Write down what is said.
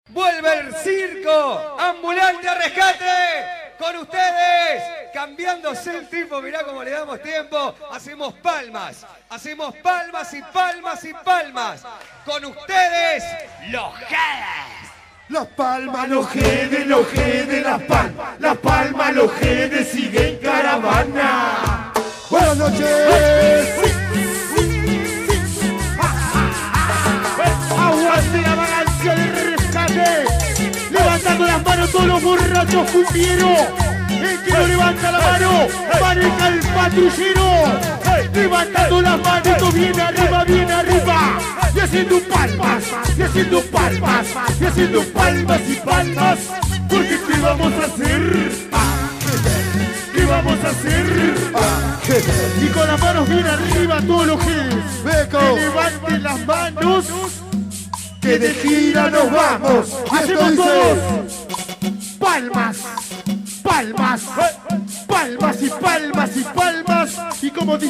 Vuelve el circo ambulante a rescate. Con ustedes, cambiándose el tiempo, mirá cómo le damos tiempo. Hacemos palmas y palmas y palmas. Con ustedes, los Jedes. Las palmas, los Jedes, las palmas, los Jedes siguen caravana. Buenas noches. Aguante la vagancia del rescate. Levantando las manos todos los borrachos cumbieros. El que no levanta la mano, maneja el patrullero. Levantando las manos, bien arriba, bien arriba. Y haciendo palmas, y haciendo palmas, y haciendo palmas y palmas. Porque ¿qué vamos a hacer? ¿Qué vamos a hacer? Y con las manos bien arriba todos los Jedes. Que levanten las manos. Que de gira nos vamos. Hacemos todos palmas, palmas, palmas y palmas.